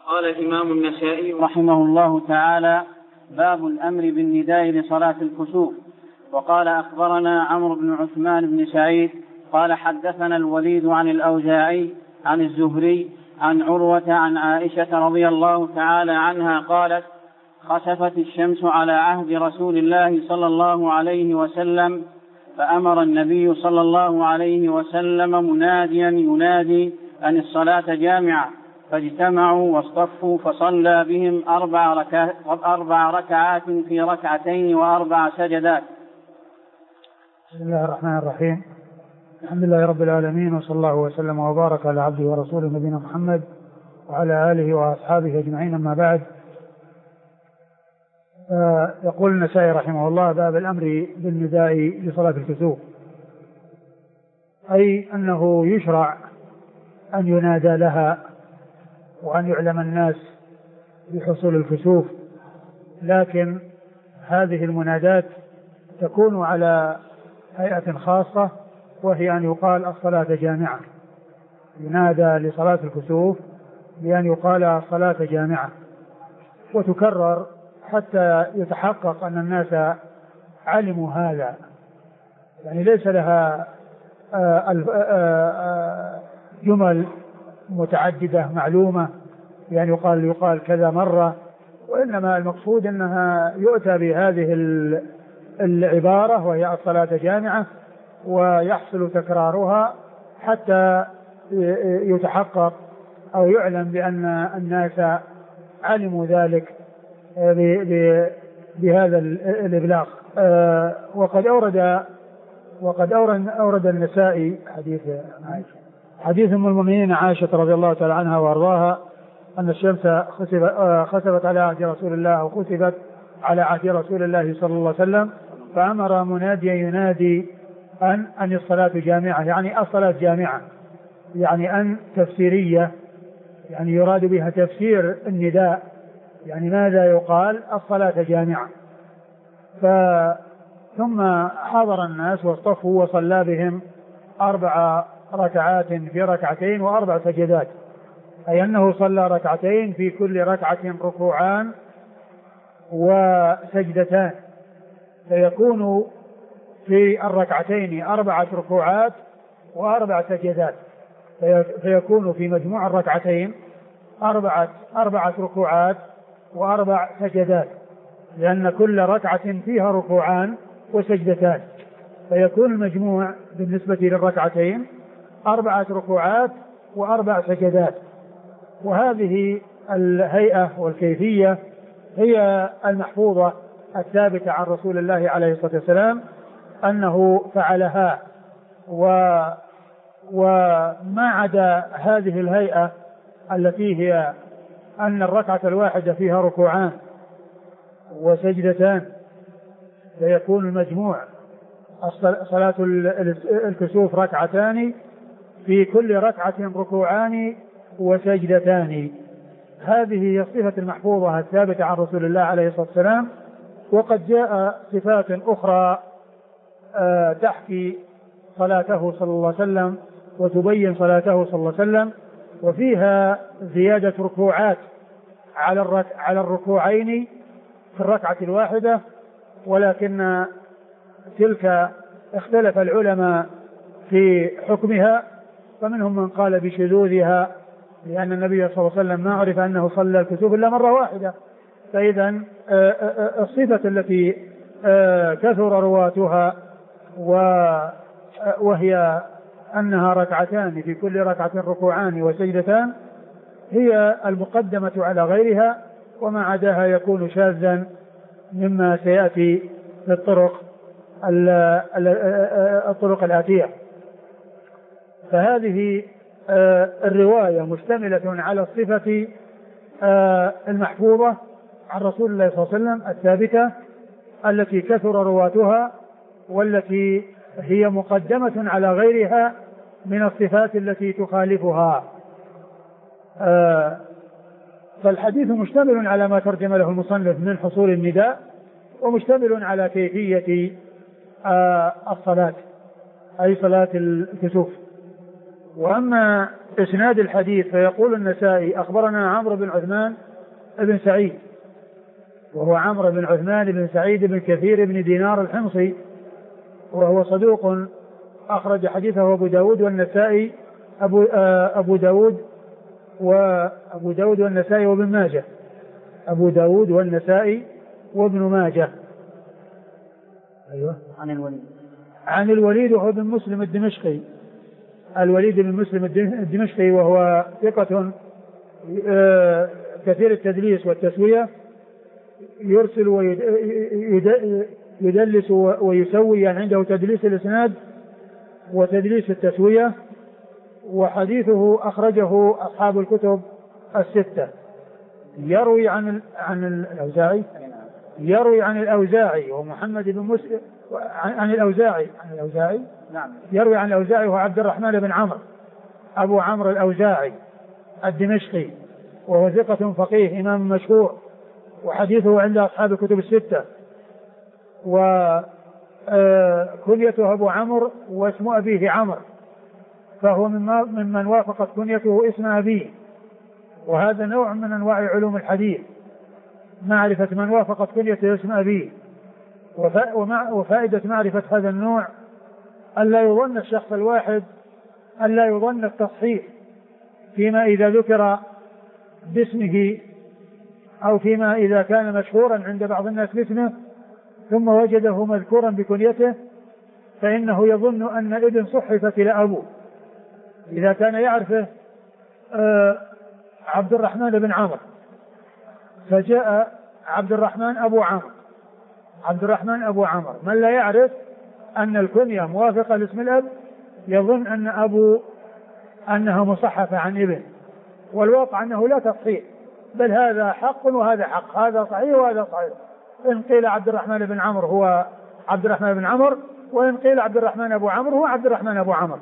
قال الإمام النسائي رحمه الله تعالى: باب الأمر بالنداء لصلاة الكسوف. وقال: أخبرنا عمرو بن عثمان بن سعيد قال: حدثنا الوليد عن الأوزاعي عن الزهري عن عروة عن عائشة رضي الله تعالى عنها قالت: خسفت الشمس على عهد رسول الله صلى الله عليه وسلم، فأمر النبي صلى الله عليه وسلم مناديا ينادي أن الصلاة جامعة، فاجتمعوا واصطفوا فصلى بهم 4 ركعات في 2 و4 سجدات. بسم الله الرحمن الرحيم. الحمد لله رب العالمين، وصلى الله وسلم وبارك على عبده ورسوله نبينا محمد وعلى آله وأصحابه أجمعين، أما بعد. يقول النسائي رحمه الله: باب الأمر بالنداء لصلاة الكسوف، أي أنه يشرع أن ينادى لها وأن يعلم الناس بحصول الكسوف، لكن هذه المنادات تكون على هيئة خاصة، وهي أن يقال الصلاة جامعة. ينادى لصلاة الكسوف بأن يقال الصلاة جامعة، وتكرر حتى يتحقق أن الناس علموا هذا، يعني ليس لها جمل متعددة معلومة يعني يقال كذا مرة، وإنما المقصود أنها يؤتى بهذه العبارة وهي الصلاة جامعة، ويحصل تكرارها حتى يتحقق أو يعلم بأن الناس علموا ذلك بهذا الإبلاغ. وقد أورد النسائي حديث أم المؤمنين عائشة رضي الله تعالى عنها وأرضاها أن الشمس خسفت على عهد رسول الله، أو خسفت على عهد رسول الله صلى الله عليه وسلم، فأمر مناديا ينادي أن الصلاة جامعة، يعني الصلاة جامعة، يعني أن تفسيرية، يعني يراد بها تفسير النداء، يعني ماذا يقال؟ الصلاة جامعة. ثم حضر الناس واصطفوا وصلى بهم 4 ركعات في 2 و4 سجدات، أي أنه صلى 2 في كل ركعة ركوعان وسجدتان، فيكون في 2 4 ركوعات و4 سجدات، فيكون في مجموع 2 4 ركوعات و4 سجدات، لأن كل ركعة فيها ركوعان وسجدتان، فيكون المجموع بالنسبة للركعتين 4 ركوعات و4 سجدات. وهذه الهيئة والكيفية هي المحفوظة الثابتة عن رسول الله عليه الصلاة والسلام أنه فعلها، وما عدا هذه الهيئة التي هي أن الركعة الواحدة فيها ركوعان وسجدتان، فيكون المجموع صلاة الكسوف 2 في كل ركعة ركوعان وسجدتان. هذه هي الصفة المحفوظة الثابتة عن رسول الله عليه الصلاة والسلام. وقد جاء صفات أخرى تحكي صلاته صلى الله عليه وسلم وتبين صلاته صلى الله عليه وسلم، وفيها زيادة ركوعات على الركوعين في الركعة الواحدة، ولكن تلك اختلف العلماء في حكمها، فمنهم من قال بشذوذها، لأن النبي صلى الله عليه وسلم ما عرف أنه صلى الكسوف إلا مرة واحدة. فإذا الصفة التي كثر رواتها وهي أنها 2 في كل ركعة ركوعان وسجدتان هي المقدمة على غيرها، وما عداها يكون شاذا مما سيأتي في الطرق الآتية. فهذه الرواية مشتملة على الصفة المحفوظة عن رسول الله صلى الله عليه وسلم الثابتة التي كثر رواتها، والتي هي مقدمة على غيرها من الصفات التي تخالفها. فالحديث مشتمل على ما ترجم له المصنف من حصول النداء، ومشتمل على كيفية الصلاة، أي صلاة الكسوف. وأما إسناد الحديث فيقول النسائي أخبرنا عمرو بن عثمان بن سعيد، وهو عمرو بن عثمان بن سعيد بن كثير بن دينار الحمصي، وهو صدوق أخرج حديثه أبو داود والنسائي أبو داود والنسائي وابن ماجه، أبو داود والنسائي وابن ماجه. أيوة. عن الوليد وهو بن مسلم الدمشقي، الوليد بن مسلم الدمشقي، وهو ثقة كثير التدليس والتسوية، يرسل ويدلس ويسوي، يعني عنده تدليس الإسناد وتدليس التسوية. وحديثه أخرجه أصحاب الكتب الستة. يروي عن الأوزاعي ومحمد بن مسلم عن الأوزاعي نعم. يروي عن الأوزاعي وهو عبد الرحمن بن عمرو أبو عمرو الأوزاعي الدمشقي، وهو ثقة فقيه إمام مشهور، وحديثه عند أصحاب الكتب الستة. وكنيته أبو عمرو واسم أبيه عمرو، فهو ممن وافقت كنيته اسم أبيه، وهذا نوع من أنواع علوم الحديث، معرفة من وافقت كنيته اسم أبيه. وفائدة معرفة هذا النوع ألا يظن الشخص الواحد، ألا يظن التصحيح فيما إذا ذكر باسمه، أو فيما إذا كان مشهورا عند بعض الناس باسمه ثم وجده مذكورا بكنيته، فإنه يظن أن ابن صحفت إلى أبوه. إذا كان يعرفه عبد الرحمن بن عمرو فجاء عبد الرحمن أبو عمرو، من لا يعرف أن الكنية موافقة لاسم الأب يظن أن أنها مصحفة عن ابن، والواقع أنه لا تصحيح، بل هذا حق وهذا حق، هذا صحيح وهذا صحيح. إن قيل عبد الرحمن بن عمرو هو عبد الرحمن بن عمرو، وإن قيل عبد الرحمن أبو عمرو هو عبد الرحمن أبو عمرو.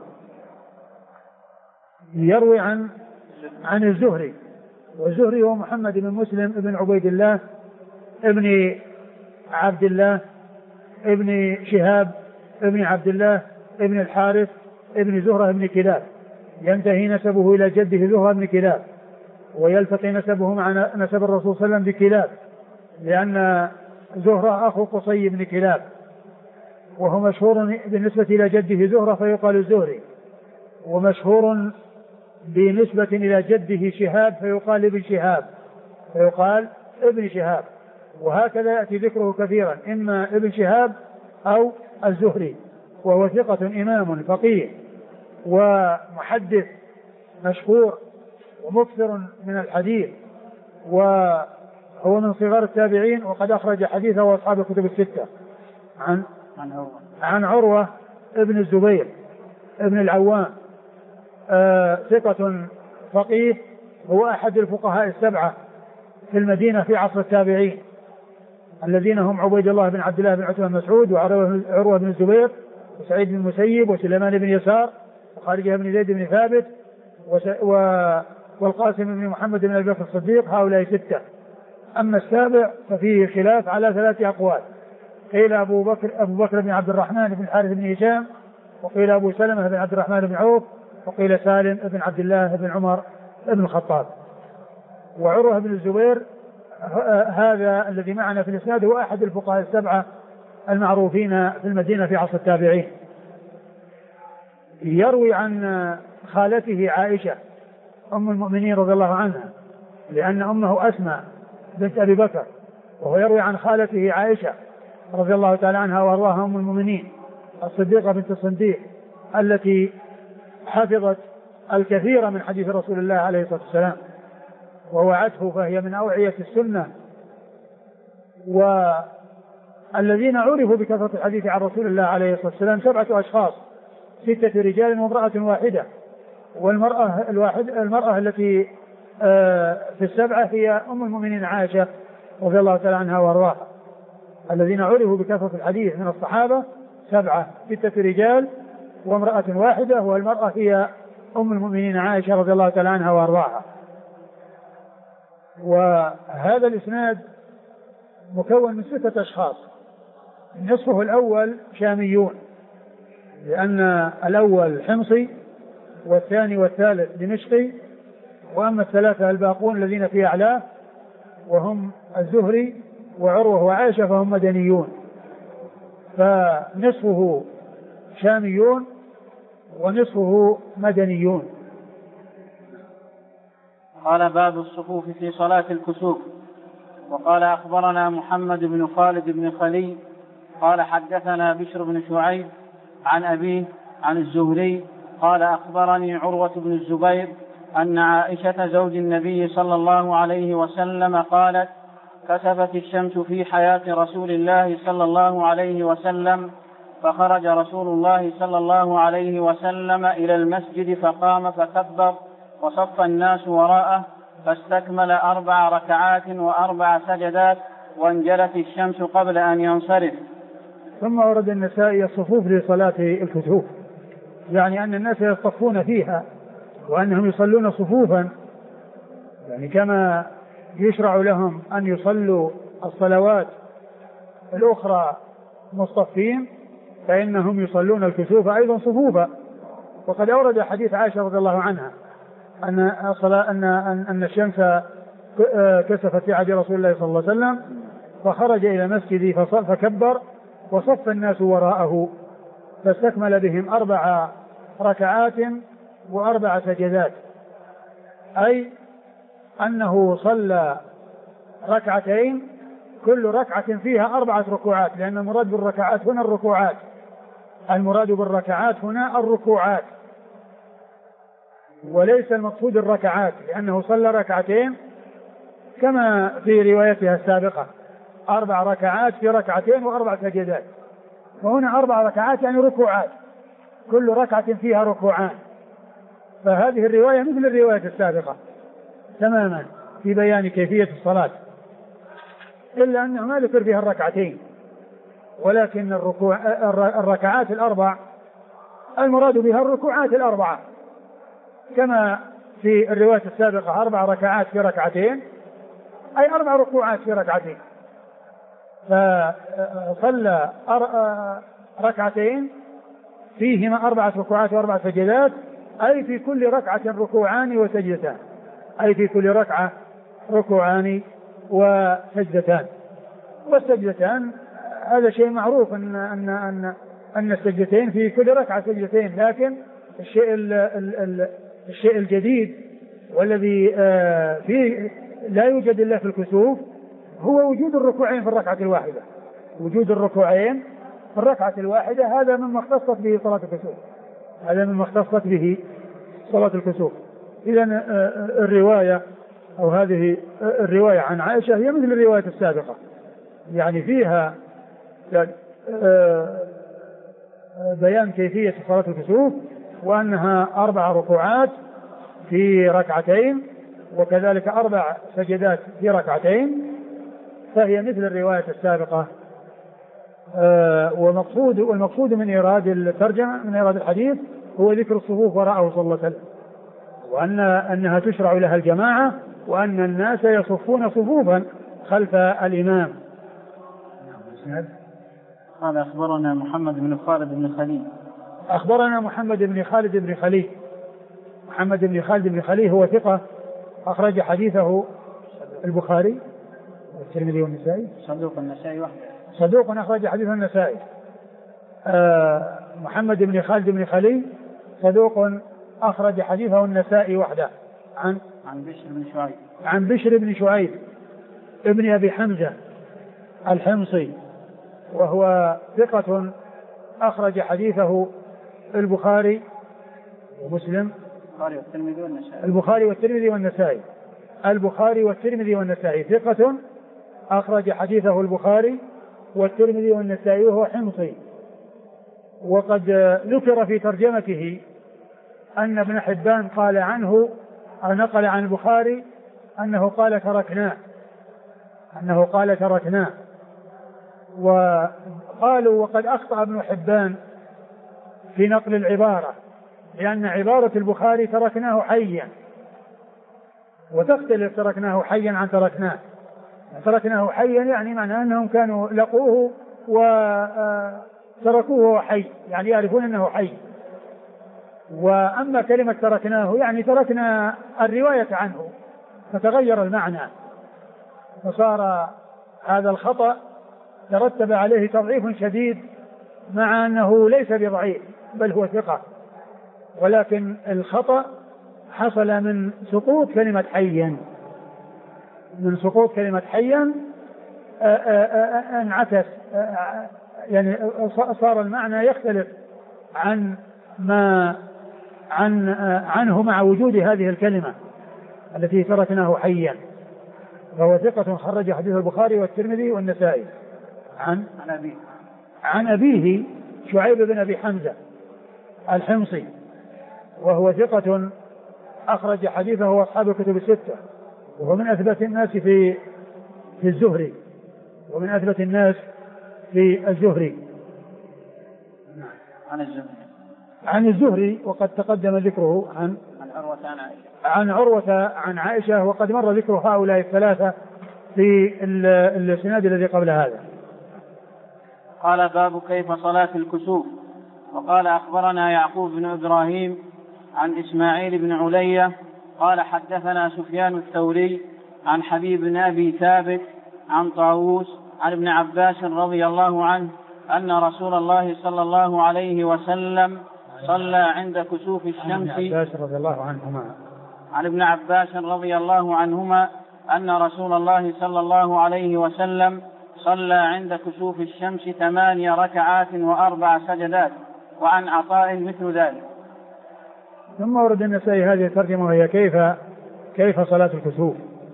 يروي عن الزهري، والزهري هو محمد بن مسلم بن عبيد الله ابن عبد الله ابن شهاب ابن عبد الله ابن الحارث ابن زهرة ابن كلاب، ينتهي نسبه إلى جده زهرة ابن كلاب، ويلتقي نسبه مع نسب الرسول صلى الله عليه وسلم بكلاب، لأن زهرة أخو قصي بن كلاب، وهو مشهور بالنسبة إلى جده زهرة فيقال الزهري، ومشهور بنسبة إلى جده شهاب فيقال ابن شهاب، وهكذا يأتي ذكره كثيرا، إما ابن شهاب أو الزهري. وهو ثقة إمام فقيه ومحدث مشهور ومكثر من الحديث، وهو من صغار التابعين، وقد أخرج حديثه وأصحاب الكتب الستة. عن عروة ابن الزبير ابن العوام، ثقة فقيه، هو أحد الفقهاء السبعة في المدينة في عصر التابعين، الذين هم عبيد الله بن عبد الله بن عتبة بن مسعود، وعروة بن الزبير، وسعيد بن المسيب، وسليمان بن يسار، وخارجة بن زيد بن ثابت، والقاسم بن محمد بن أبي بكر الصديق. هؤلاء ستة. أما السابع ففيه خلاف على 3 أقوال، قيل أبو بكر بن عبد الرحمن بن الحارث بن هشام، وقيل أبو سلمة بن عبد الرحمن بن عوف، وقيل سالم بن عبد الله بن عمر بن الخطاب. وعروة بن الزبير هذا الذي معنا في الإسناد هو أحد الفقهاء السبعة المعروفين في المدينة في عصر التابعين. يروي عن خالته عائشة أم المؤمنين رضي الله عنها، لأن أمه أسماء بنت أبي بكر، وهو يروي عن خالته عائشة رضي الله تعالى عنها وأرضاها أم المؤمنين الصديقة بنت الصديق، التي حفظت الكثير من حديث رسول الله عليه الصلاة والسلام ووعته، فهي من أوعية السنة. والذين عرفوا بكثرة الحديث عن رسول الله عليه الصلاة والسلام 7 أشخاص، 6 رجال وامرأة واحدة، المرأة التي في ال7 هي أم المؤمنين عائشة رضي الله تعالى عنها وارضاها. الذين عرفوا بكثرة الحديث من الصحابة 7، 6 رجال وامرأة واحدة، والمرأة هي أم المؤمنين عائشة رضي الله تعالى عنها وارضاها. وهذا الإسناد مكون من 6 أشخاص، نصفه الأول شاميون، لأن الأول حمصي والثاني والثالث دمشقي، وأما الثلاثة الباقون الذين في أعلاه وهم الزهري وعروة وعائشة فهم مدنيون، فنصفه شاميون ونصفه مدنيون. قال باب الصفوف في صلاة الكسوف. وقال أخبرنا محمد بن خالد بن خلي قال حدثنا بشر بن شعيب عن أبيه عن الزهري قال أخبرني عروة بن الزبير أن عائشة زوج النبي صلى الله عليه وسلم قالت: كسفت الشمس في حياة رسول الله صلى الله عليه وسلم، فخرج رسول الله صلى الله عليه وسلم إلى المسجد فقام فكبر وصف الناس وراءه، فاستكمل 4 ركعات و4 سجدات، وانجلت الشمس قبل أن ينصرف. ثم ورد النسائي الصفوف لصلاة الكسوف، يعني أن الناس يصطفون فيها وأنهم يصلون صفوفا، يعني كما يشرع لهم أن يصلوا الصلوات الأخرى مصطفين فإنهم يصلون الكسوف أيضا صفوفا. وقد أورد حديث عائشة رضي الله عنها أن الشمس كسفت في عهد رسول الله صلى الله عليه وسلم، فخرج إلى المسجد فكبر وصف الناس وراءه، فاستكمل بهم 4 ركعات و4 سجدات، أي أنه صلى ركعتين كل ركعة فيها 4 ركوعات، لأن المراد بالركعات هنا الركوعات، المراد بالركعات هنا الركوعات وليس المقصود الركعات، لأنه صلى ركعتين كما في روايتها السابقة 4 ركعات في ركعتين و4 سجدات، وهنا 4 ركعات يعني ركوعات كل ركعة فيها ركوعان، فهذه الرواية مثل الرواية السابقة تماما في بيان كيفية الصلاة، إلا أنه ما ذكر فيها الركعتين، ولكن الركعات ال4 المراد بها الركوعات ال4 كما في الرواية السابقة 4 ركعات في ركعتين أي 4 ركوعات في ركعتين، فصلى ركعتين فيهما 4 ركوعات و4 سجدات، أي في كل ركعة ركوعان وسجدتان، أي في كل ركعة ركوعان وسجدتان. والسجدتان هذا شيء معروف أن السجدتين في كل ركعة سجدتين، لكن الشيء الجديد والذي فيه لا يوجد إلا في الكسوف هو وجود الركوعين في الركعة الواحدة، وجود الركوعين في الركعة الواحدة هذا مما اختصت به صلاة الكسوف، هذا مما اختصت به صلاة الكسوف. إذن الرواية أو هذه الرواية عن عائشة هي مثل الرواية السابقة، يعني فيها بيان كيفية صلاة الكسوف وأنها 4 ركوعات في ركعتين وكذلك 4 سجدات في ركعتين، فهي مثل الرواية السابقة. والمقصود من إيراد الترجمة من إيراد الحديث هو ذكر الصفوف وراءه صلى الله عليه وسلم، وأنها تشرع لها الجماعة، وأن الناس يصفون صفوفا خلف الإمام. قال أخبرنا محمد بن خالد بن خلي. أخبرنا محمد بن خالد بن خلي. محمد بن خالد بن خلي هو ثقة أخرج حديثه البخاري والترمذي والنسائي. صدوق أخرج حديثه النسائي. محمد بن خالد بن خلي صدوق أخرج حديثه النسائي وحده. عن بشر بن شعيب ابن أبي حمزة الحمصي، وهو ثقة أخرج حديثه البخاري ومسلم. البخاري والترمذي والنسائي. البخاري والترمذي والنسائي ثقة أخرج حديثه البخاري والترمذي والنسائي، وهو حمصي. وقد ذكر في ترجمته أن ابن حبان قال عنه أو نقل عن البخاري أنه قال تركناه، وقالوا وقد أخطأ ابن حبان في نقل العبارة، لأن عبارة البخاري تركناه حيا، وتختلف تركناه حيا عن تركناه. تركناه حيا يعني معناه أنهم كانوا لقوه وتركوه حي، يعني يعرفون أنه حي. وأما كلمة تركناه يعني تركنا الرواية عنه فتغير المعنى، فصار هذا الخطأ ترتب عليه تضعيف شديد، مع أنه ليس بضعيف بل هو ثقة، ولكن الخطأ حصل من سقوط كلمة حيا، من سقوط كلمة حيا انعكس، يعني صار المعنى يختلف عن ما عنه مع وجود هذه الكلمة التي تركناه حيا. فهو ثقة خرج حديث البخاري والترمذي والنسائي عن أبيه شعيب بن أبي حمزة الحمصي، وهو ثقة أخرج حديثه وأصحاب الكتب الستة، وهو من أثبت الناس في الزهري، ومن أثبت الناس في الزهري. عن الزهري، وقد تقدم ذكره عن عروة عن عائشة، وقد مر ذكر هؤلاء الثلاثة في السناد الذي قبل هذا. قال باب كيف صلاة الكسوف. وقال أخبرنا يعقوب بن إبراهيم عن إسماعيل بن علية قال حدثنا سفيان الثوري عن حبيب بن أبي ثابت عن طاووس عن ابن عباس رضي الله عنه أن رسول الله صلى الله عليه وسلم صلى عند كسوف الشمس. عن ابن عباس رضي الله عنهما أن رسول الله صلى الله عليه وسلم صلى عند كسوف الشمس 8 ركعات و4 سجدات. وعن عطاء مثل ذلك. ثم ورد النسائي هذه الترجمة وهي كيف صلاة الكسوف.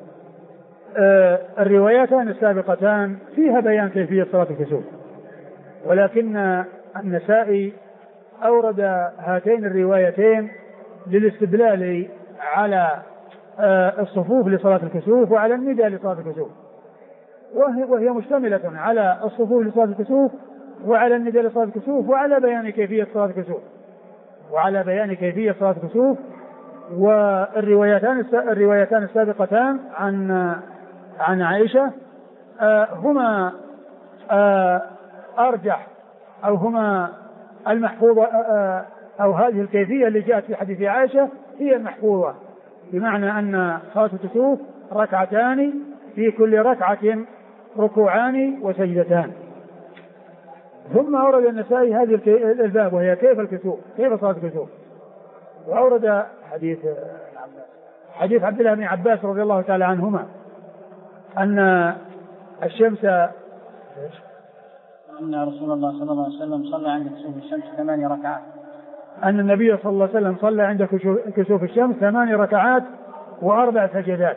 الروايتان السابقتان فيها بيان كيفية صلاة الكسوف، ولكن النسائي أورد هاتين الروايتين للاستدلال على الصفوف لصلاة الكسوف وعلى النداء لصلاة الكسوف، وهي مشتملة على الصفوف لصلاة الكسوف وعلى النداء لصلاة الكسوف وعلى بيان كيفية صلاة الكسوف. والروايتان السابقتان عن عائشة هما أرجح، أو هما المحفوظة، أو هذه الكيفية اللي جاءت في حديث عائشة هي المحفوظة، بمعنى أن صلاة الكسوف ركعتان في كل ركعة ركوعان وسجدتان. ثم أورد النسائي هذه الباب وهي كيف صلاة الكسوف، وأورد حديث عبد الله بن عباس رضي الله تعالى عنهما أن الشمس، أن رسول الله صلى الله عليه وسلم صلى عند كسوف الشمس 8 ركعات، أن النبي صلى الله عليه وسلم صلى عند كسوف الشمس 8 ركعات و4 سجدات.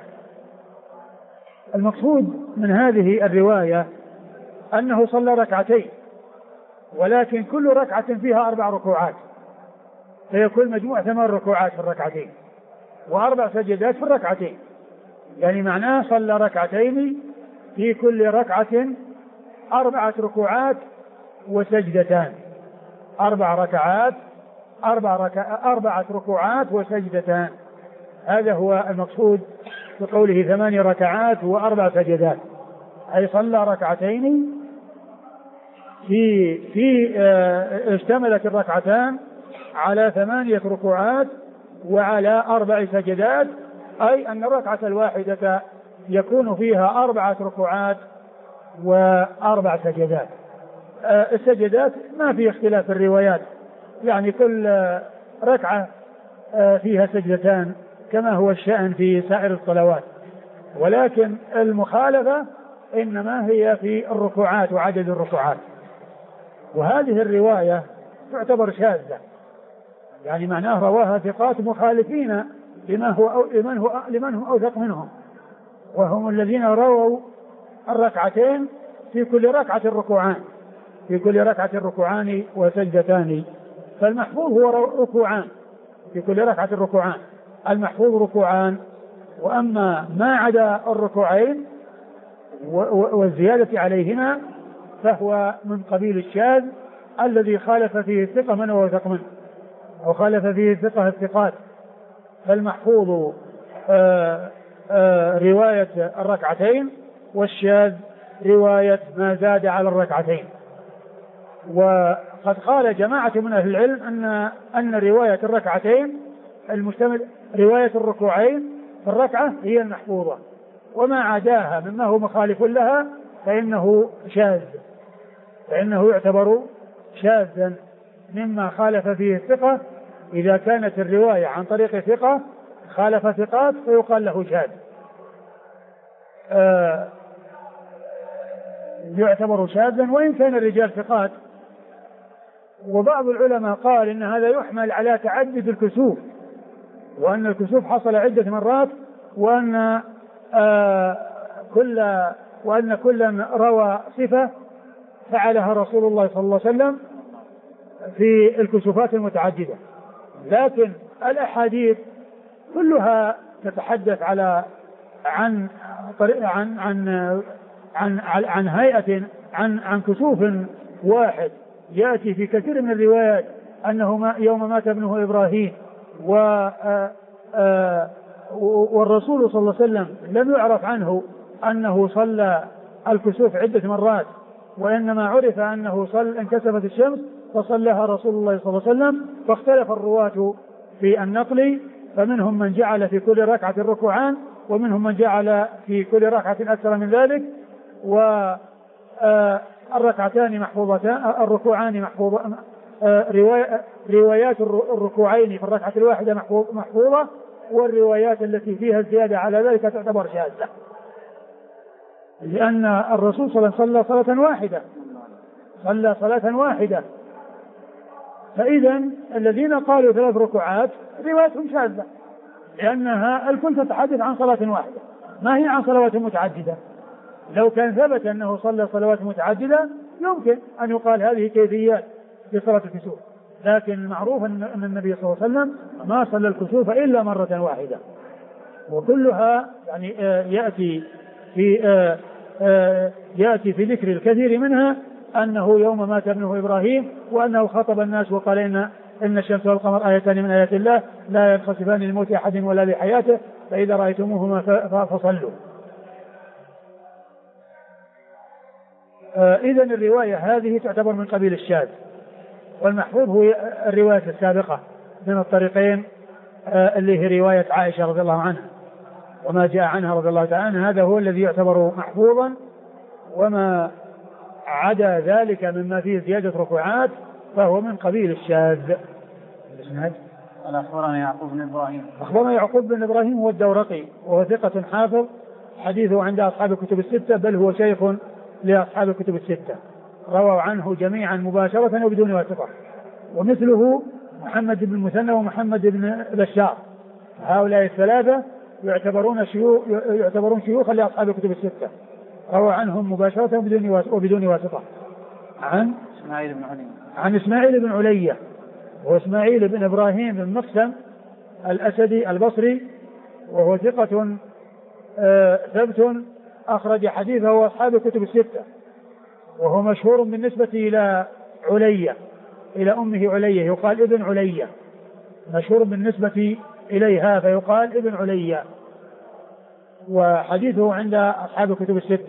المقصود من هذه الرواية أنه صلى ركعتين، ولكن كل ركعة فيها 4 ركوعات، فيكون مجموع 8 ركوعات في الركعتين و4 سجدات في الركعتين، يعني معناه صلى ركعتين في كل ركعة 4 ركوعات وسجدتان، 4 ركعات 4 ركوعات وسجدتان. هذا هو المقصود بقوله 8 ركعات و4 سجدات، أي صلى ركعتين اشتملت الركعتان على 8 ركوعات وعلى 4 سجدات، أي أن الركعة الواحدة يكون فيها 4 ركوعات و4 سجدات. السجدات ما في اختلاف في الروايات، يعني كل ركعة فيها سجدتان كما هو الشأن في سائر الصلوات، ولكن المخالفة إنما هي في الركوعات وعدد الركوعات. وهذه الرواية تعتبر شاذة، يعني معناه رواها ثقات مخالفين لمن هو أوثق منهم، وهم الذين رووا الركعتين في كل ركعة ركوعان وسجدتان. فالمحفوظ هو ركوعان في كل ركعة ركوعان، المحفوظ ركوعان. وأما ما عدا الركوعين والزيادة عليهما فهو من قبيل الشاذ الذي خالف فيه الثقة من هو وثق منه، أو خالف فيه الثقة الثقات. فالمحفوظ رواية الركعتين، والشاذ رواية ما زاد على الركعتين. وقد قال جماعة من أهل العلم أن رواية الركعتين رواية الركوعين في الركعة هي المحفوظة، وما عداها مما هو مخالف لها فإنه شاذ، فإنه يعتبر شاذا مما خالف فيه الثقة. إذا كانت الرواية عن طريق ثقة خالف ثقات فيقال له شاذ، يعتبر شاذا وإن كان الرجال ثقات. وبعض العلماء قال إن هذا يحمل على تعدد الكسوف، وأن الكسوف حصل عدة مرات، وأن كل روى صفة فعلها رسول الله صلى الله عليه وسلم في الكسوفات المتعددة. لكن الأحاديث كلها تتحدث عن هيئة عن كسوف واحد يأتي في كثير من الروايات أنه يوم مات ابنه إبراهيم، والرسول صلى الله عليه وسلم لم يعرف عنه أنه صلى الكسوف عدة مرات، وإنما عرف أنه انكسفت الشمس فصلىها رسول الله صلى الله عليه وسلم. فاختلف الرواة في النقل، فمنهم من جعل في كل ركعة ركوعان، ومنهم من جعل في كل ركعة أكثر من ذلك. والركعتان محفوظتان، الركوعان محفوظة، روايات الركوعين في الركعة الواحدة محفوظة، والروايات التي فيها الزيادة على ذلك تعتبر شاذة، لأن الرسول صلى الله عليه وسلم صلى صلاة واحدة. فإذا الذين قالوا 3 ركوعات روايتهم شاذة، لأنها الكل تتحدث عن صلاة واحدة ما هي عن صلوات متعددة. لو كان ثبت أنه صلى صلوات متعددة يمكن أن يقال هذه كيفيات لصلاة الكسوف، لكن المعروف أن النبي صلى الله عليه وسلم ما صلى الكسوف إلا مرة واحدة، وكلها يعني يأتي في ذكر الكثير منها أنه يوم مات ابنه إبراهيم، وأنه خطب الناس وقال إن الشمس والقمر آيتان من آيات الله لا ينخسفان لموت أحد ولا لحياته فإذا رأيتموهما فصلوا. إذن الرواية هذه تعتبر من قبيل الشاذ، والمحفوظ هو الرواية السابقة من الطريقين اللي هي رواية عائشة رضي الله عنها وما جاء عنها رضي الله تعالى عنها، هذا هو الذي يعتبر محفوظا. وما عدا ذلك مما فيه زيادة ركوعات فهو من قبيل الشاذ. أخبرنا يعقوب بن إبراهيم هو الدورقي، وهو ثقة حافظ، حديثه عند أصحاب الكتب الستة، بل هو شيخ لأصحاب الكتب الستة، رووا عنه جميعا مباشرة وبدون واسطة. ومثله محمد بن المثنى ومحمد بن بشار، هؤلاء الثلاثة يعتبرون شيوخا لأصحاب الكتب الستة، روى عنهم مباشرة وبدون واسطة. عن إسماعيل بن علية، وهو إسماعيل بن إبراهيم بن مقسم الأسدي البصري، وهو ثقة ثبت أخرج حديثه أصحاب الكتب الستة، وهو مشهور بالنسبة إلى علية، إلى أمه علية، يقال ابن علية، مشهور بالنسبة إليها فيقال ابن علية، وحديثه عند أصحاب الكتب الستة.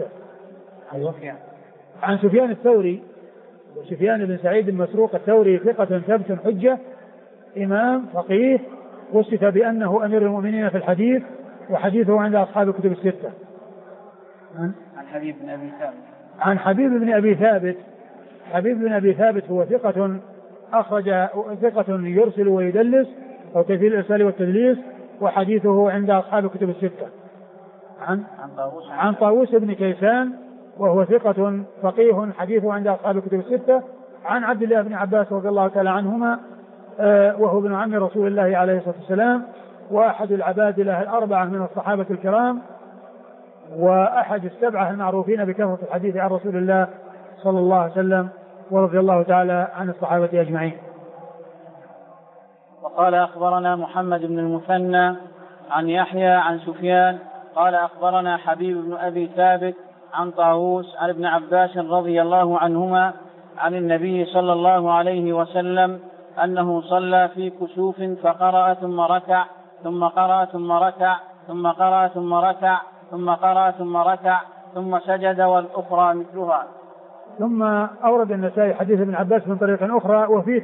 عن سفيان الثوري، وسفيان بن سعيد المسروق الثوري ثقة ثبت حجة، إمام فقيه، وصف بأنه أمير المؤمنين في الحديث، وحديثه عند أصحاب الكتب الستة. عن حبيب بن أبي ثابت. عن حبيب بن أبي ثابت. حبيب بن أبي ثابت هو ثقة يرسل ويدلس أو كثير الإرسال والتدليس، وحديثه عند أصحاب الكتب الستة. عن طاووس بن كيسان، وهو ثقة فقيه، حديثه عند أصحاب الكتب الستة. عن عبد الله بن عباس رضي الله تعالى عنهما، وهو ابن عم رسول الله عليه الصلاة والسلام، وأحد العبادلة الأربعة من الصحابة الكرام، وأحد السبعة المعروفين بكثرة الحديث عن رسول الله صلى الله عليه وسلم، ورضي الله تعالى عن الصحابة أجمعين. وقال أخبرنا محمد بن المثنى عن يحيى عن سفيان قال أخبرنا حبيب بن أبي ثابت عن طاووس عن ابن عباس رضي الله عنهما عن النبي صلى الله عليه وسلم أنه صلى في كسوف فقرأ ثم ركع ثم قرأ ثم ركع ثم قرأ ثم ركع ثم قرأ ثم ركع ثم سجد، والأخرى مثلها. ثم أورد النسائي حديث ابن عباس من طريق أخرى وفي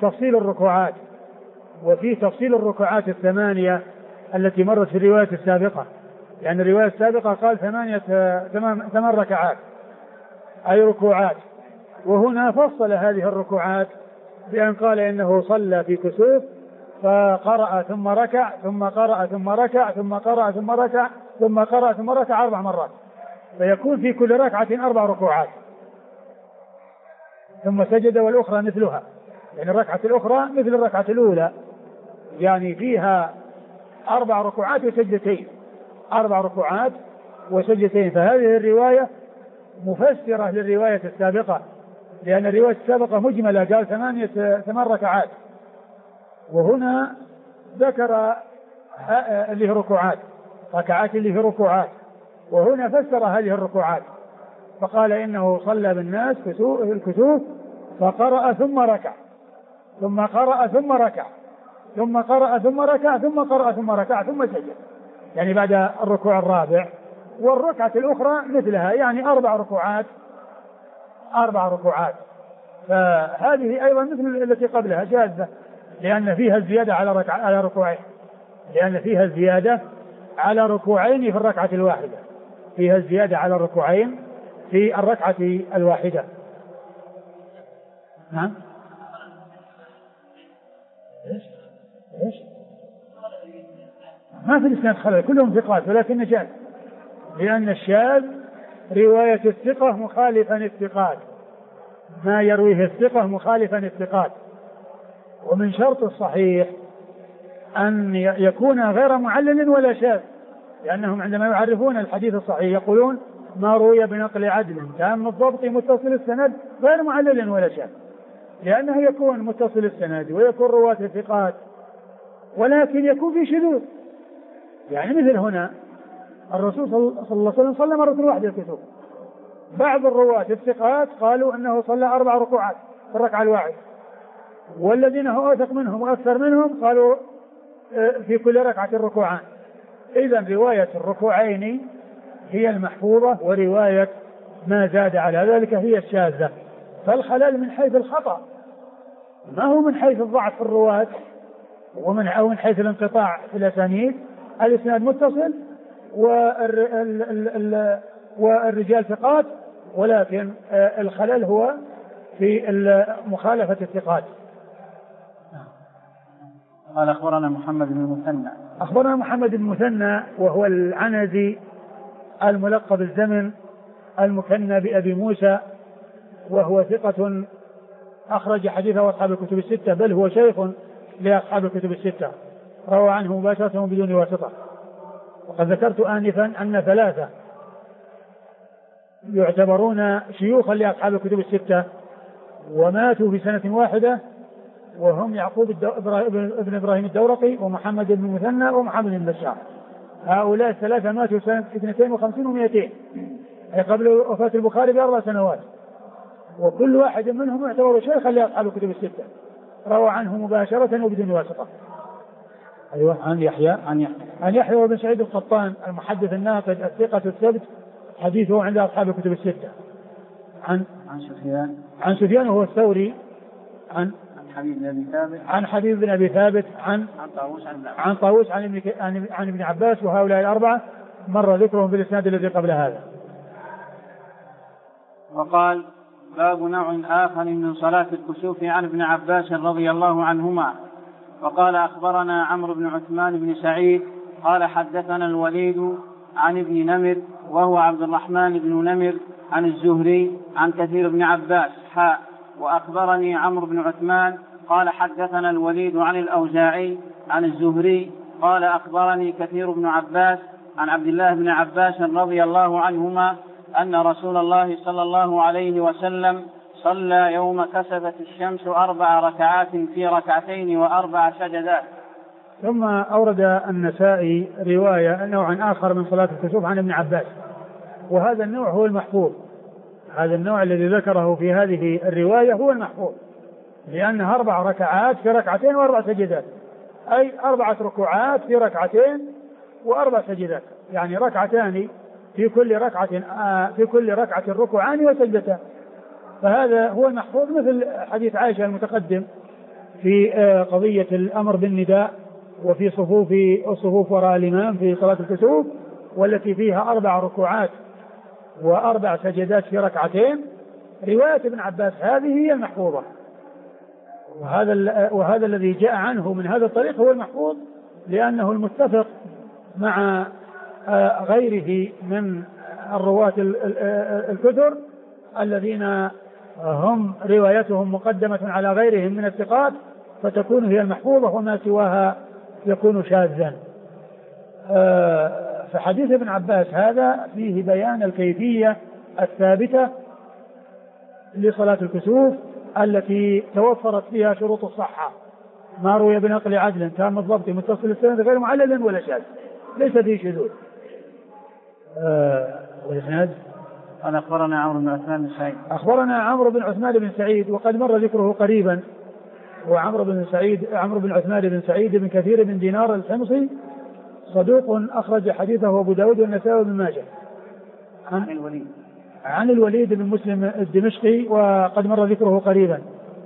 تفصيل الركوعات الثمانية التي مرت في الرواية السابقة، يعني الرواية السابقة قال 8 ركعات أي ركوعات، وهنا فصل هذه الركوعات بأن قال إنه صلى في كسوف فقرأ ثم ركع ثم قرأ ثم ركع ثم قرأ ثم ركع ثم قرأ ثم ركع 4 مرات، فيكون في كل ركعة 4 ركوعات ثم سجد والأخرى مثلها، يعني الركعة الأخرى مثل الركعة الأولى، يعني فيها 4 ركوعات وسجدتين، 4 ركوعات وسجدتين. فهذه الرواية مفسرة للرواية السابقة، لأن الرواية السابقة مجملة قال 8 ركعات، وهنا ذكر اللي هي ركعات اللي هي ركوعات، وهنا فسر هذه الركوعات فقال إنه صلى بالناس الكسوف فقرأ ثم ركع ثم قرأ ثم ركع ثم قرأ ثم ركع ثم قرأ ثم ركع ثم سجد، يعني بعد الركوع الرابع، والركعة الأخرى مثلها، يعني 4 ركوعات 4 ركوعات. فهذه أيضا مثل التي قبلها جازة، لأن فيها الزيادة على ركوعين، لأن فيها الزيادة على ركوعين في الركعة الواحدة، فيها الزيادة على ركوعين في الركعة الواحدة. نعم. ايش ما في الإسناد خلل، كلهم ثقات ولكن شاذ، لأن الشاذ رواية الثقة مخالفا الثقات، ما يرويه الثقة مخالفا الثقات. ومن شرط الصحيح أن يكون غير معلل ولا شاذ، لأنهم عندما يعرفون الحديث الصحيح يقولون ما روي بنقل عدل تام الضبط متصل السند غير معلل ولا شاذ، لأنه يكون متصل السند ويكون رواة الثقات، ولكن يكون في شذوذ. يعني مثل هنا الرسول صلى الله عليه وسلم صلى مرة واحدة الكسوف، بعض الرواة الثقات قالوا أنه صلى 4 ركوعات في الركعة الواحدة، والذين هو أوثق منهم وأكثر منهم قالوا في كل ركعة ركوعان. إذن رواية الركوعين هي المحفوظة، ورواية ما زاد على ذلك هي الشاذة. فالخلل من حيث الخطأ، ما هو من حيث الضعف في الرواة أو من حيث الانقطاع في الأسانيد، الإسناد متصل والرجال ثقات، ولكن الخلل هو في مخالفة الثقات. قال أخبرنا محمد بن المثنى. أخبرنا محمد بن المثنى وهو العنزي الملقب الزمن المكنى بأبي موسى، وهو ثقة أخرج حديثه أصحاب الكتب الستة، بل هو شيخ لأصحاب الكتب الستة، روى عنه مباشرة بدون واسطة. وقد ذكرت آنفا أن 3 يعتبرون شيوخا لأصحاب الكتب الستة وماتوا في سنة واحدة، وهم يعقوب ابن إبراهيم الدورقي ومحمد بن المثنى ومحمد بن بشار. هؤلاء ال3 ماتوا سنة 52 و200، أي قبل وفاة البخاري ب4 سنوات، وكل واحد منهم يعتبر شيخا لأصحاب الكتب الستة، روى عنه مباشرة وبدون واسطة. أيوة. عن يحيى وابن سعيد القطان المحدث الناقد الثقة الثبت، حديثه عند أصحاب الكتب الستة. عن سفيان وهو الثوري عن حبيب بن أبي ثابت عن طاووس عن ابن عباس، وهؤلاء ال4 مر ذكرهم في الإسناد الذي قبل هذا. وقال: باب نوع آخر من صلاة الكسوف عن ابن عباس رضي الله عنهما. وقال: أخبرنا عمرو بن عثمان بن سعيد قال حدثنا الوليد عن ابن نمر وهو عبد الرحمن بن نمر عن الزهري عن كثير بن عباس وأخبرني عمرو بن عثمان قال حدثنا الوليد عن الأوزاعي عن الزهري قال أخبرني كثير بن عباس عن عبد الله بن عباس رضي الله عنهما أن رسول الله صلى الله عليه وسلم صلى يوم كسفت الشمس 4 ركعات في 2 و4 سجدات. ثم أورد النسائي رواية نوع آخر من صلاة الكسوف عن ابن عباس، وهذا النوع هو المحفوظ، هذا النوع الذي ذكره في هذه الرواية هو المحفوظ، لأنها 4 ركعات في 2 و4 سجدات، أي 4 ركوعات في 2 و4 سجدات، يعني 2 في كل ركعة ركوعان وسجدتان، فهذا هو المحفوظ مثل حديث عائشة المتقدم في قضية الأمر بالنداء وفي الصفوف وراء الإمام في صلاة الكسوف، والتي فيها 4 ركوعات و4 سجدات في ركعتين. رواية ابن عباس هذه هي المحفوظة، وهذا الذي جاء عنه من هذا الطريق هو المحفوظ، لأنه المتفق مع غيره من الرواة الكثر الذين هم روايتهم مقدمة على غيرهم من الثقات، فتكون هي المحفوظة وما سواها يكون شاذا. فحديث ابن عباس هذا فيه بيان الكيفية الثابتة لصلاة الكسوف التي توفرت فيها شروط الصحة، ما روي بنقل عدل تام الضبط متصل السند غير معلل ولا شاذ، ليس فيه شذوذ. والإسناد قال أخبرنا عمرو بن عثمان بن سعيد. أخبرنا عمرو بن عثمان بن سعيد وقد مر ذكره قريبا. وعمرو بن عثمان بن سعيد بن كثير بن دينار الحمصي صدوق أخرج حديثه أبو داود والنسائي وابن ماجه. عن الوليد بن مسلم الدمشقي وقد مر ذكره قريبا.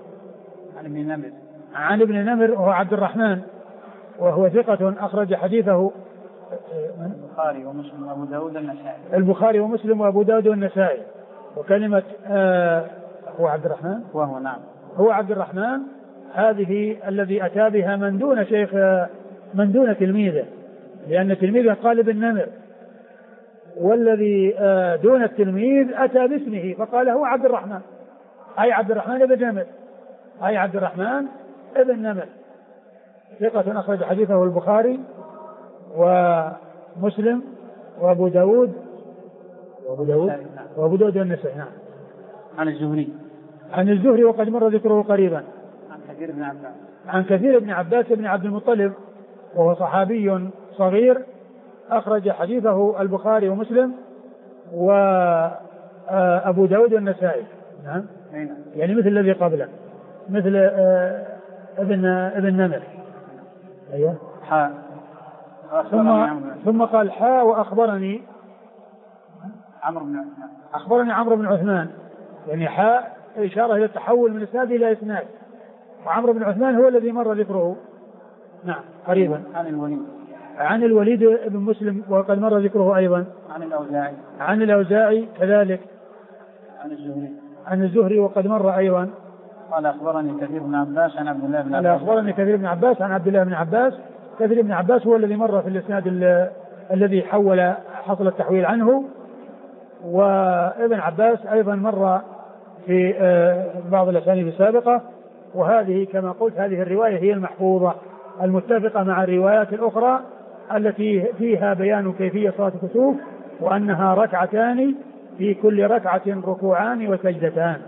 عن ابن نمر وهو عبد الرحمن وهو ثقة أخرج حديثه البخاري ومسلم وأبو داود والنسائي. البخاري ومسلم وأبو داود والنسائي. وكلمة هو عبد الرحمن وهو نعم هو عبد الرحمن هذه الذي أتى بها من دون تلميذه، لأن تلميذه قال ابن نمر، والذي دون التلميذ أتى باسمه فقال هو عبد الرحمن، أي عبد الرحمن ابن نمر، أي عبد الرحمن ابن نمر، ثقة أخرج حديثه البخاري ومسلم وأبو داود والنسائي. نعم. عن الزهري وقد مر ذكره قريبا. عن كثير بن عباس بن عبد المطلب وهو صحابي صغير أخرج حديثه البخاري ومسلم وأبو داود والنسائي. نعم. يعني مثل الذي قبله، مثل ابن نمر. أيوه. ثم قال وأخبرني عمرو بن عثمان، يعني إشارة إلى التحول من إسناد إلى إسناد، وعمرو بن عثمان هو الذي مر ذكره. نعم قريبا. عن الوليد بن مسلم وقد مر ذكره أيضا. عن الأوزاعي كذلك. عن الزهري وقد مر أيضا. قال أخبرني كثير بن عباس عن عبد الله بن عباس. أخبرني كثير بن عباس عن عبد الله بن عباس. كثير بن عباس هو الذي مر في الإسناد الذي حصل التحويل عنه، وابن عباس أيضا مر في بعض الأسانيد السابقة. وهذه كما قلت هذه الرواية هي المحفوظة المتفقة مع الروايات الأخرى التي فيها بيان كيفية صلاة الكسوف، وأنها ركعتان في كل ركعة ركوعان وسجدتان.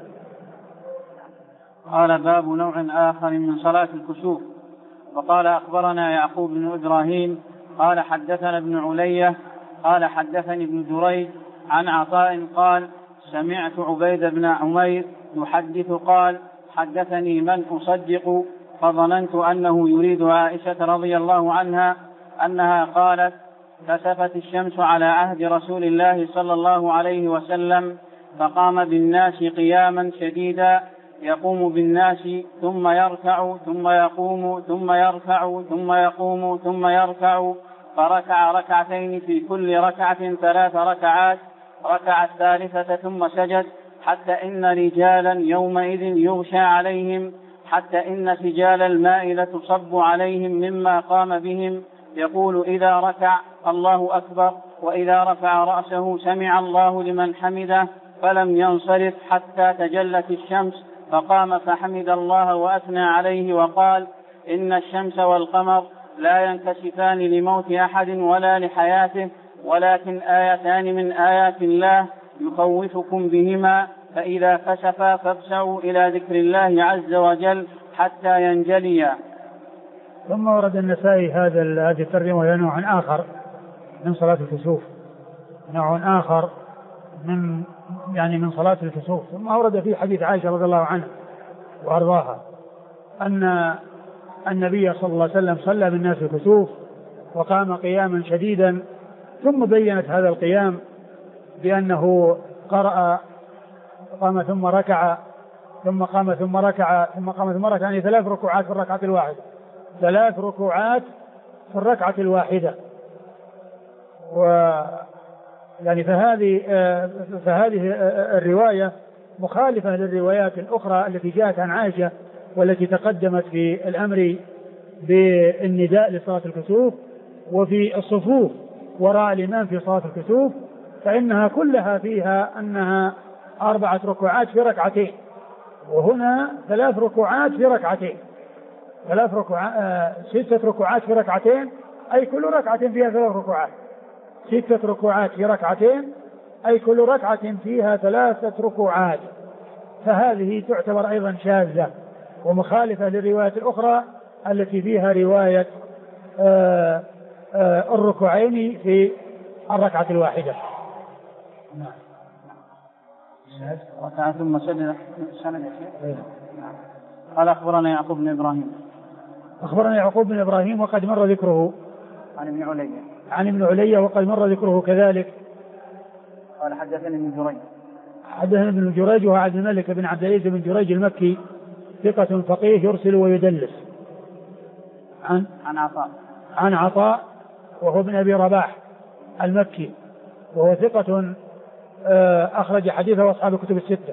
قال باب نوع آخر من صلاة الكسوف. وقال أخبرنا يعقوب بن إبراهيم قال حدثنا ابن علية قال حدثني ابن جريج عن عطاء قال سمعت عبيد بن عمير يحدث قال حدثني من أصدق فظننت أنه يريد عائشة رضي الله عنها أنها قالت كسفت الشمس على عهد رسول الله صلى الله عليه وسلم فقام بالناس قياما شديدا يقوم بالناس ثم يركع ثم يقوم ثم يركع ثم يقوم ثم يركع، فركع ركعتين في كل ركعة 3 ركعات، ركع الثالثة ثم سجد، حتى إن رجالا يومئذ يغشى عليهم، حتى إن سجال الماء لتصب عليهم مما قام بهم، يقول إذا ركع الله أكبر، وإذا رفع رأسه سمع الله لمن حمده، فلم ينصرف حتى تجلت الشمس فقام فحمد الله وأثنى عليه وقال إن الشمس والقمر لا ينكسفان لموت أحد ولا لحياته، ولكن آيتان من آيات الله يخوفكم بهما، فإذا كسفا فافزعوا إلى ذكر الله عز وجل حتى ينجليا. ثم ورد النسائي هذه الترجمة وهي نوع آخر من صلاة الكسوف، نوع آخر من صلاة الكسوف. ثم ورد في حديث عائشة رضي الله عنها وأرضاها أن النبي صلى الله عليه وسلم صلى بالناس الكسوف وقام قياما شديدا، ثم بينت هذا القيام بأنه قرأ قام ثم ركع ثم قام ثم ركع ثم قام ثم ركع، يعني 3 ركوعات في الركعة الواحدة، 3 ركوعات في الركعة الواحدة. يعني فهذه الرواية مخالفة للروايات الأخرى التي جاءت عن عائشة والتي تقدمت في الأمر بالنداء لصلاة الكسوف وفي الصفوف وراء الإمام في صلاة الكسوف، فإنها كلها فيها أنها 4 ركوعات في ركعتين، وهنا 3 ركوعات في ركعتين، 6 ركوعات في ركعتين، أي كل ركعة فيها 3 ركوعات، 6 ركوعات في ركعتين، أي كل ركعة فيها 3 ركوعات. فهذه تعتبر أيضا شاذة ومخالفة للرواية الأخرى التي فيها رواية الركوعين في الركعة الواحدة. ركعة ثم سجد. قال أخبرنا يعقوب بن إبراهيم. أخبرنا يعقوب بن إبراهيم وقد مر ذكره. عن ابن علي وقد مر ذكره كذلك. قال حدثني ابن جريج. حدثنا ابن جريج وهو عبد الملك بن عبد العزيز بن جريج المكي ثقة فقيه يرسل ويدلس. عن عطاء وهو ابن أبي رباح المكي وهو ثقة أخرج حديثه وأصحاب الكتب الستة.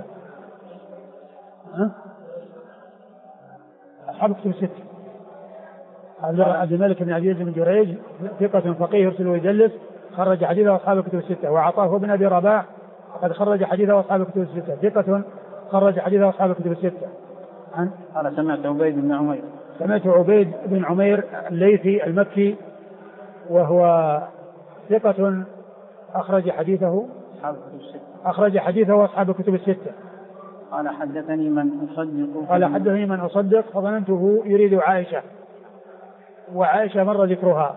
أصحاب الكتب الستة. عبد الملك بن عبد العزيز بن جريج ثقة فقيه يرسل ويدلس خرج حديثه وأصحاب الكتب الستة. وعطاء هو ابن أبي رباح قد خرج حديثه وأصحاب الكتب الستة، ثقة خرج حديثه وأصحاب الكتب الستة. قال سمعت عبيد بن عمير. سمعت عبيد بن عمير الليثي المكي وهو ثقة أخرج حديثه وأصحاب الكتب الستة. قال حدثني من أصدق فظننته يريد عائشة، وعائشة مر ذكرها.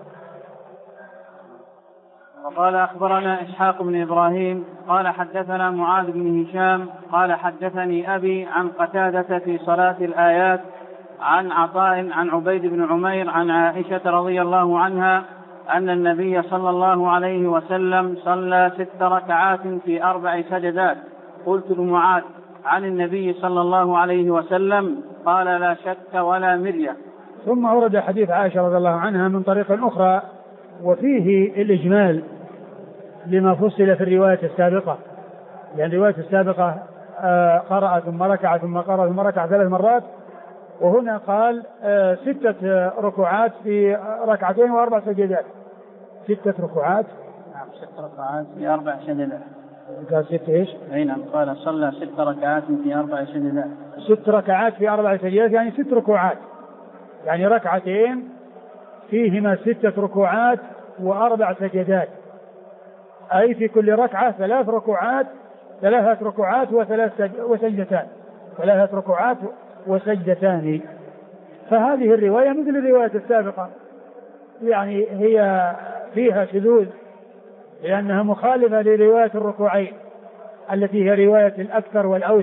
وقال أخبرنا إسحاق بن إبراهيم قال حدثنا معاذ بن هشام قال حدثني أبي عن قتادة في صلاة الآيات عن عطاء عن عبيد بن عمير عن عائشة رضي الله عنها أن النبي صلى الله عليه وسلم صلى 6 ركعات في 4 سجدات. قلت لمعاذ عن النبي صلى الله عليه وسلم؟ قال لا شك ولا مرية. ثم ورد حديث عائشة رضي الله عنها من طريق أخرى وفيه الإجمال لما فصل في الرواية السابقة، لأن الرواية السابقة قرأ ثم ركع ثم قرأ ثم ركع 3 مرات، وهنا قال 6 ركوعات في 2 و4 سجدات. 6 ركوعات 6 ركعات في 4 سجدات. قال 6 ايش؟ نعم قال صلى 6 ركعات في 4 سجدات. 6 ركعات في 4 سجدات يعني 6 ركوعات، يعني 2 ركعتين فيهما 6 ركوعات و4 سجدات، أي في كل ركعة 3 ركوعات، 3 ركوعات وسجدتان، 3 ركوعات وسجدتان. فهذه الرواية مثل الرواية السابقة، يعني هي فيها شذوذ لأنها مخالفة لرواية الركوعين التي هي رواية الأكثر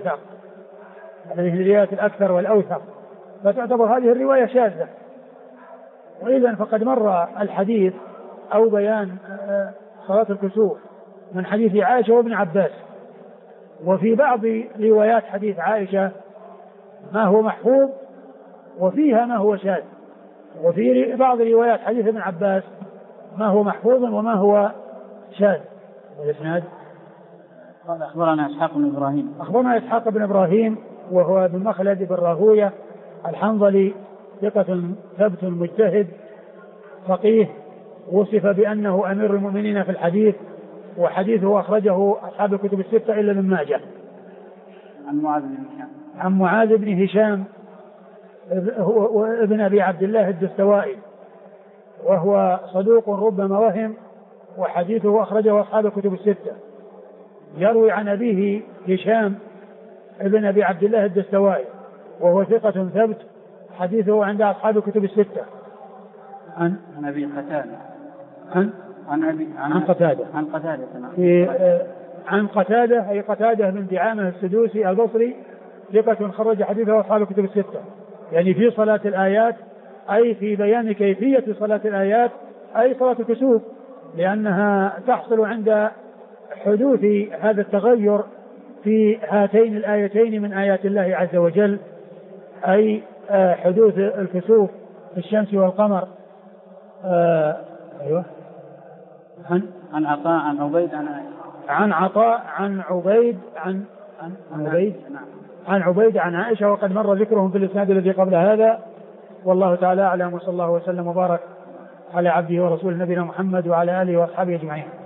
والأوثق، فتعتبر هذه الرواية شاذة. وإذا فقد مر الحديث أو بيان صلاة الكسوف من حديث عائشة وابن عباس، وفي بعض روايات حديث عائشة ما هو محفوظ وفيها ما هو شاذ، وفي بعض روايات حديث ابن عباس ما هو محفوظ وما هو شاذ. والإسناد قال أخبرنا إسحاق بن إبراهيم وهو ابن مخلد بن راهوية الحنظلي ثقة ثبت مجتهد فقيه، وصف بأنه أمير المؤمنين في الحديث، وحديثه أخرجه أصحاب الكتب الستة إلا ابن ماجه. عن معاذ بن هشام ابن أبي عبد الله الدستوائي وهو صدوق ربما وهم، وحديثه أخرجه أصحاب الكتب الستة. يروي عن أبيه هشام ابن أبي عبد الله الدستوائي وهو ثقة ثبت، حديثه عند أصحاب الكتب الستة. عن أبي قتادة عن قتادة أي قتادة بن دعامة السدوسي البصري ثقة خرج حديثه أصحاب الكتب الستة، يعني في صلاة الآيات أي في بيان كيفية صلاة الآيات أي صلاة الكسوف، لأنها تحصل عند حدوث هذا التغير في هاتين الآيتين من آيات الله عز وجل، أي حدوث الكسوف في الشمس والقمر. أيوه. عن عطاء عن عبيد عن عطاء عن عبيد عن عائشة، وقد مر ذكرهم في الإسناد الذي قبل هذا. والله تعالى أعلم، وصلى الله وسلم وبارك على عبده ورسوله نبينا محمد وعلى آله وأصحابه أجمعين.